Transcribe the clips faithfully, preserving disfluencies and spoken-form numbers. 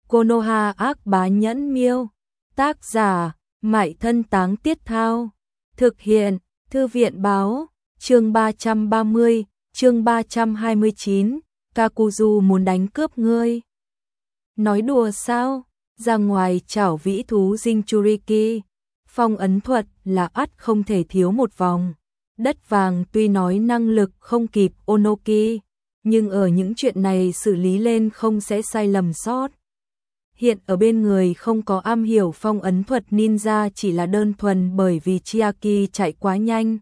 Konoha ác bá nhẫn miêu. Tác giả, Mại Thân Táng Tiết Thao. Thực hiện, Thư viện báo. Chương ba trăm ba mươi, chương ba trăm hai mươi chín, Kakuzu muốn đánh cướp ngươi. Nói đùa sao? Ra ngoài chảo vĩ thú Jinchuriki. Phong ấn thuật là ắt không thể thiếu một vòng. Đất vàng tuy nói năng lực không kịp Onoki, nhưng ở những chuyện này xử lý lên không sẽ sai lầm sót. Hiện ở bên người không có am hiểu phong ấn thuật ninja, chỉ là đơn thuần bởi vì Chiaki chạy quá nhanh.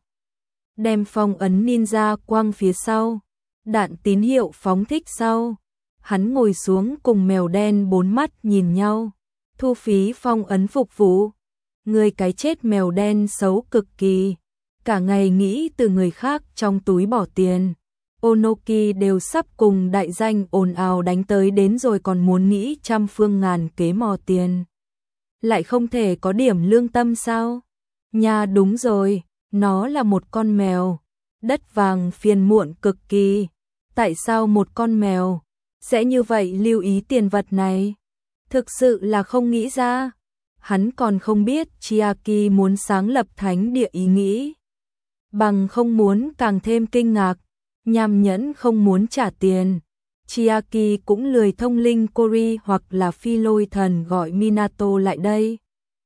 Đem phong ấn ninja quăng phía sau, đạn tín hiệu phóng thích sau. Hắn ngồi xuống cùng mèo đen bốn mắt nhìn nhau. Thu phí phong ấn phục vụ. Người cái chết mèo đen xấu cực kỳ. Cả ngày nghĩ từ người khác trong túi bỏ tiền. Onoki đều sắp cùng đại danh ồn ào đánh tới đến rồi còn muốn nghĩ trăm phương ngàn kế mò tiền. Lại không thể có điểm lương tâm sao? Nha đúng rồi, nó là một con mèo. Đất vàng phiền muộn cực kỳ. Tại sao một con mèo sẽ như vậy lưu ý tiền vật này? Thực sự là không nghĩ ra. Hắn còn không biết Chiaki muốn sáng lập thánh địa ý nghĩ. Bằng không muốn càng thêm kinh ngạc. Nham nhẫn không muốn trả tiền. Chiaki cũng lười thông linh Kori hoặc là phi lôi thần gọi Minato lại đây.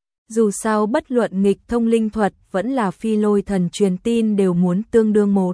Dù sao bất luận nghịch thông linh thuật vẫn là phi lôi thần truyền tin đều muốn tương đương một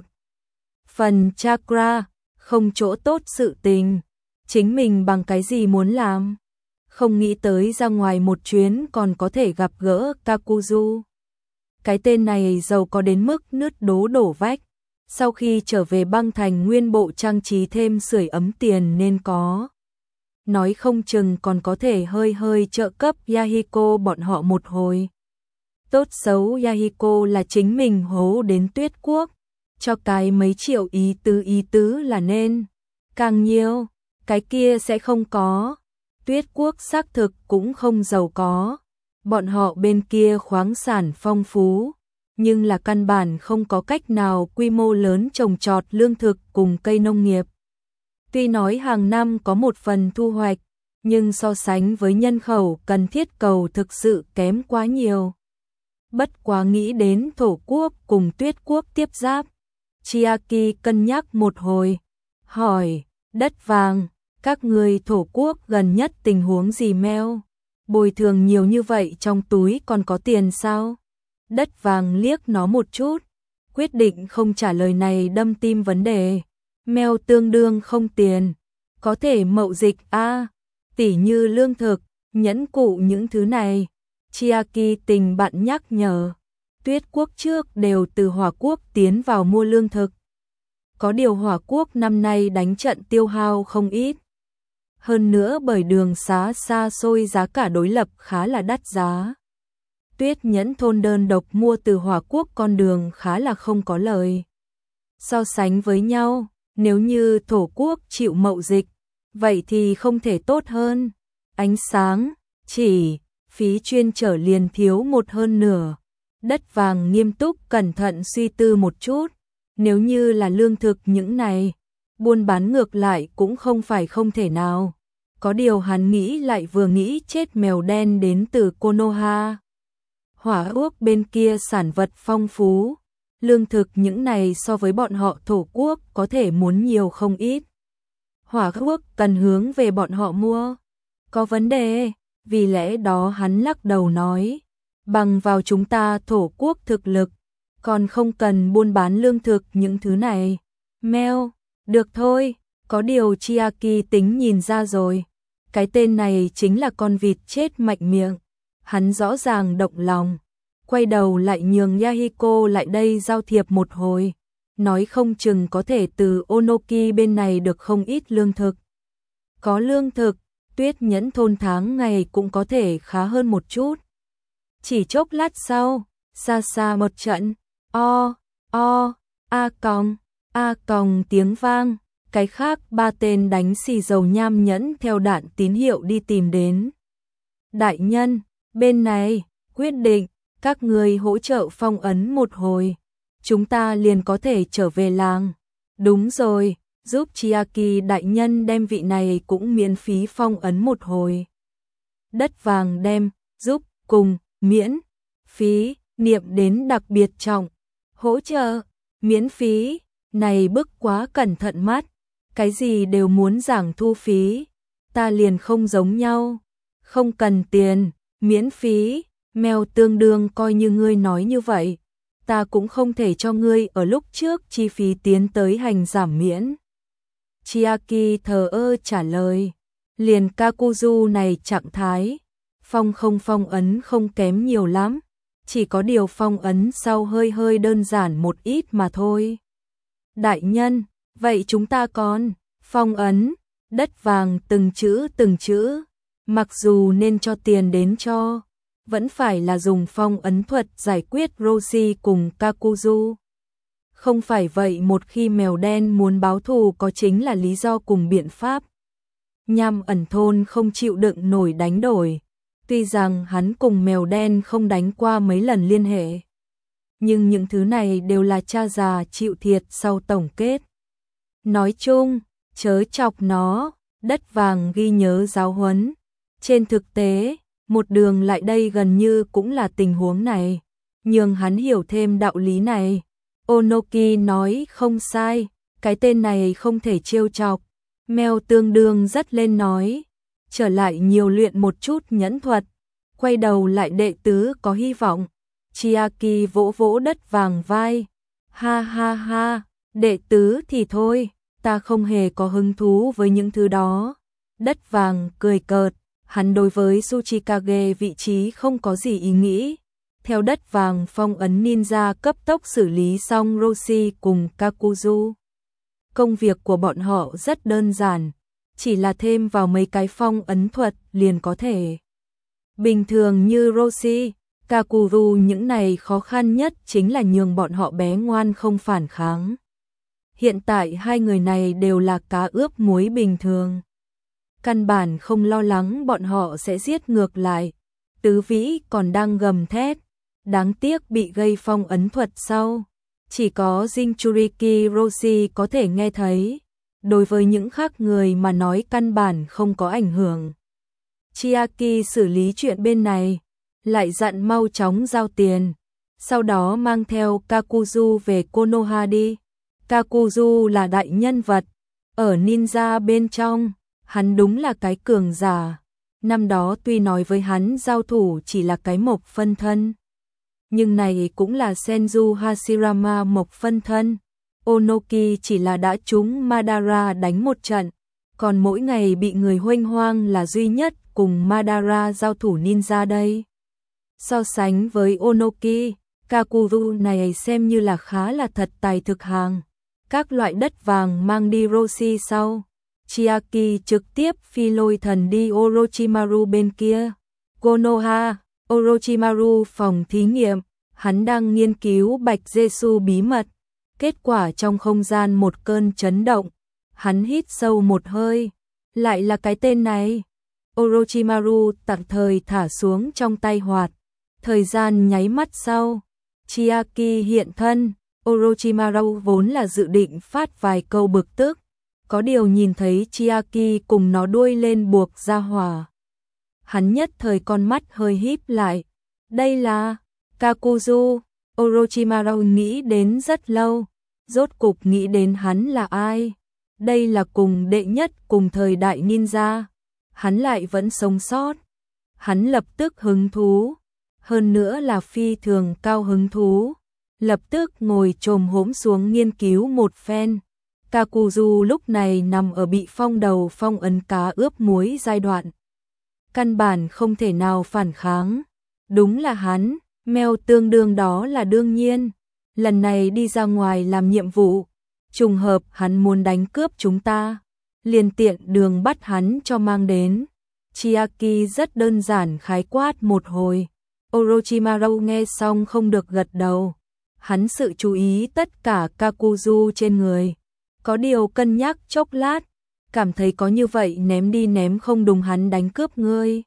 phần chakra, không chỗ tốt sự tình. Chính mình bằng cái gì muốn làm? Không nghĩ tới ra ngoài một chuyến còn có thể gặp gỡ Kakuzu. Cái tên này giàu có đến mức nứt đố đổ vách. Sau khi trở về băng thành nguyên bộ trang trí thêm sưởi ấm tiền nên có. Nói không chừng còn có thể hơi hơi trợ cấp Yahiko bọn họ một hồi. Tốt xấu Yahiko là chính mình hố đến Tuyết Quốc. Cho cái mấy triệu ý tứ ý tứ là nên. Càng nhiều, cái kia sẽ không có. Tuyết Quốc xác thực cũng không giàu có. Bọn họ bên kia khoáng sản phong phú. Nhưng là căn bản không có cách nào quy mô lớn trồng trọt lương thực cùng cây nông nghiệp. Tuy nói hàng năm có một phần thu hoạch, nhưng so sánh với nhân khẩu cần thiết cầu thực sự kém quá nhiều. Bất quá nghĩ đến Thổ Quốc cùng Tuyết Quốc tiếp giáp, Chiaki cân nhắc một hồi, hỏi, đất vàng, các người Thổ Quốc gần nhất tình huống gì meo? Bồi thường nhiều như vậy trong túi còn có tiền sao? Đất vàng liếc nó một chút, quyết định không trả lời này đâm tim vấn đề. Mèo tương đương không tiền, có thể mậu dịch a, à, tỉ như lương thực, nhẫn cụ những thứ này. Chiaki tình bạn nhắc nhở, Tuyết Quốc trước đều từ Hỏa Quốc tiến vào mua lương thực. Có điều Hỏa Quốc năm nay đánh trận tiêu hao không ít. Hơn nữa bởi đường xá xa xôi giá cả đối lập khá là đắt giá. Tuyết nhẫn thôn đơn độc mua từ Hỏa Quốc con đường khá là không có lời. So sánh với nhau, nếu như Thổ Quốc chịu mậu dịch, vậy thì không thể tốt hơn. Ánh sáng, chỉ, phí chuyên trở liền thiếu một hơn nửa. Đất vàng nghiêm túc cẩn thận suy tư một chút. Nếu như là lương thực những này, buôn bán ngược lại cũng không phải không thể nào. Có điều hắn nghĩ lại vừa nghĩ chết mèo đen đến từ Konoha. Hỏa Quốc bên kia sản vật phong phú, lương thực những này so với bọn họ Thổ Quốc có thể muốn nhiều không ít. Hỏa Quốc cần hướng về bọn họ mua, có vấn đề, vì lẽ đó hắn lắc đầu nói, bằng vào chúng ta Thổ Quốc thực lực, còn không cần buôn bán lương thực những thứ này. Meo, được thôi, có điều Chiaki tính nhìn ra rồi, cái tên này chính là con vịt chết mạnh miệng. Hắn rõ ràng động lòng, quay đầu lại nhường Yahiko lại đây giao thiệp một hồi, nói không chừng có thể từ Onoki bên này được không ít lương thực. Có lương thực, Tuyết nhẫn thôn tháng ngày cũng có thể khá hơn một chút. Chỉ chốc lát sau, xa xa một trận, o, o, a còng, a còng tiếng vang, cái khác ba tên đánh xì dầu nham nhẫn theo đạn tín hiệu đi tìm đến. Đại nhân, bên này, quyết định, các người hỗ trợ phong ấn một hồi. Chúng ta liền có thể trở về làng. Đúng rồi, giúp Chiaki đại nhân đem vị này cũng miễn phí phong ấn một hồi. đất vàng đem, giúp, cùng, miễn, phí, niệm đến đặc biệt trọng, hỗ trợ, miễn phí, này bức quá cẩn thận mắt, cái gì đều muốn giảng thu phí, ta liền không giống nhau, không cần tiền, miễn phí, mèo tương đương coi như ngươi nói như vậy, ta cũng không thể cho ngươi ở lúc trước chi phí tiến tới hành giảm miễn. Chiaki thờ ơ trả lời, liền Kakuzu này trạng thái, phong không phong ấn không kém nhiều lắm, chỉ có điều phong ấn sau hơi hơi đơn giản một ít mà thôi. Đại nhân, vậy chúng ta còn, phong ấn, đất vàng từng chữ từng chữ, mặc dù nên cho tiền đến cho, vẫn phải là dùng phong ấn thuật giải quyết Roshi cùng Kakuzu. Không phải vậy một khi mèo đen muốn báo thù có chính là lý do cùng biện pháp. Nham ẩn thôn không chịu đựng nổi đánh đổi, tuy rằng hắn cùng mèo đen không đánh qua mấy lần liên hệ. Nhưng những thứ này đều là cha già chịu thiệt sau tổng kết. Nói chung, chớ chọc nó, đất vàng ghi nhớ giáo huấn. Trên thực tế, một đường lại đây gần như cũng là tình huống này, nhưng hắn hiểu thêm đạo lý này. Onoki nói không sai, cái tên này không thể trêu chọc. Mèo tương đương rất lên nói, trở lại nhiều luyện một chút nhẫn thuật, quay đầu lại đệ tứ có hy vọng. Chiaki vỗ vỗ đất vàng vai, ha ha ha, đệ tứ thì thôi, ta không hề có hứng thú với những thứ đó. Đất vàng cười cợt, hắn đối với Tsuchikage vị trí không có gì ý nghĩ. Theo đất vàng phong ấn ninja cấp tốc xử lý xong Roshi cùng Kakuzu. Công việc của bọn họ rất đơn giản, chỉ là thêm vào mấy cái phong ấn thuật liền có thể. Bình thường như Roshi, Kakuzu những này khó khăn nhất chính là nhường bọn họ bé ngoan không phản kháng. Hiện tại hai người này đều là cá ướp muối bình thường. Căn bản không lo lắng bọn họ sẽ giết ngược lại. Tứ vĩ còn đang gầm thét, đáng tiếc bị gây phong ấn thuật sau. Chỉ có Jinchuriki Roshi có thể nghe thấy, đối với những khác người mà nói căn bản không có ảnh hưởng. Chiaki xử lý chuyện bên này, lại dặn mau chóng giao tiền, sau đó mang theo Kakuzu về Konoha đi. Kakuzu là đại nhân vật, ở ninja bên trong, hắn đúng là cái cường giả. Năm đó tuy nói với hắn giao thủ chỉ là cái mộc phân thân, nhưng này cũng là Senju Hashirama mộc phân thân. Onoki chỉ là đã trúng Madara đánh một trận, còn mỗi ngày bị người huênh hoang là duy nhất cùng Madara giao thủ ninja đây. So sánh với Onoki, Kakuzu này xem như là khá là thật tài thực hàng. Các loại đất vàng mang đi Roshi sau, Chiaki trực tiếp phi lôi thần đi Orochimaru bên kia. Konoha, Orochimaru phòng thí nghiệm, hắn đang nghiên cứu Bạch Jesu bí mật. Kết quả trong không gian một cơn chấn động, hắn hít sâu một hơi, lại là cái tên này. Orochimaru tạm thời thả xuống trong tay hoạt. Thời gian nháy mắt sau, Chiaki hiện thân. Orochimaru vốn là dự định phát vài câu bực tức, có điều nhìn thấy Chiaki cùng nó đuôi lên buộc ra hỏa. Hắn nhất thời con mắt hơi híp lại. Đây là Kakuzu. Orochimaru nghĩ đến rất lâu, rốt cục nghĩ đến hắn là ai. Đây là cùng đệ nhất cùng thời đại ninja, hắn lại vẫn sống sót. Hắn lập tức hứng thú, hơn nữa là phi thường cao hứng thú, lập tức ngồi chồm hổm xuống nghiên cứu một phen. Kakuzu lúc này nằm ở bị phong đầu phong ấn cá ướp muối giai đoạn, căn bản không thể nào phản kháng. Đúng là hắn, mèo tương đương đó là đương nhiên. Lần này đi ra ngoài làm nhiệm vụ, trùng hợp hắn muốn đánh cướp chúng ta, liền tiện đường bắt hắn cho mang đến. Chiaki rất đơn giản khái quát một hồi. Orochimaru nghe xong không được gật đầu. Hắn sự chú ý tất cả Kakuzu trên người, có điều cân nhắc chốc lát, cảm thấy có như vậy ném đi ném không đúng hắn đánh cướp ngươi.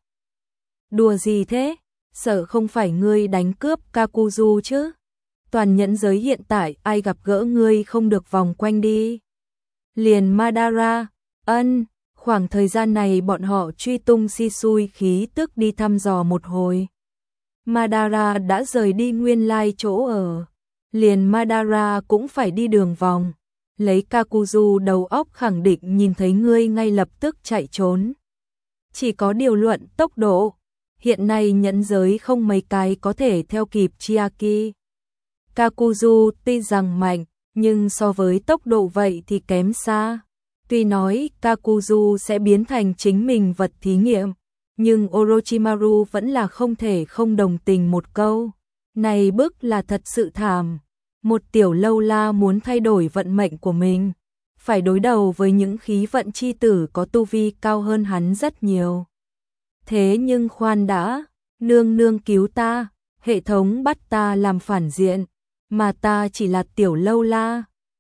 Đùa gì thế? Sợ không phải ngươi đánh cướp Kakuzu chứ? Toàn nhẫn giới hiện tại ai gặp gỡ ngươi không được vòng quanh đi. Liền Madara, ân, Khoảng thời gian này bọn họ truy tung Shisui khí tức đi thăm dò một hồi. Madara đã rời đi nguyên lai chỗ ở. Liền Madara cũng phải đi đường vòng. Lấy Kakuzu đầu óc khẳng định nhìn thấy ngươi ngay lập tức chạy trốn. Chỉ có điều luận tốc độ. Hiện nay nhẫn giới không mấy cái có thể theo kịp Chiaki. Kakuzu tuy rằng mạnh, nhưng so với tốc độ vậy thì kém xa. Tuy nói Kakuzu sẽ biến thành chính mình vật thí nghiệm, nhưng Orochimaru vẫn là không thể không đồng tình một câu. Này bức là thật sự thảm. Một tiểu lâu la muốn thay đổi vận mệnh của mình, phải đối đầu với những khí vận chi tử có tu vi cao hơn hắn rất nhiều. Thế nhưng khoan đã, nương nương cứu ta, hệ thống bắt ta làm phản diện, mà ta chỉ là tiểu lâu la,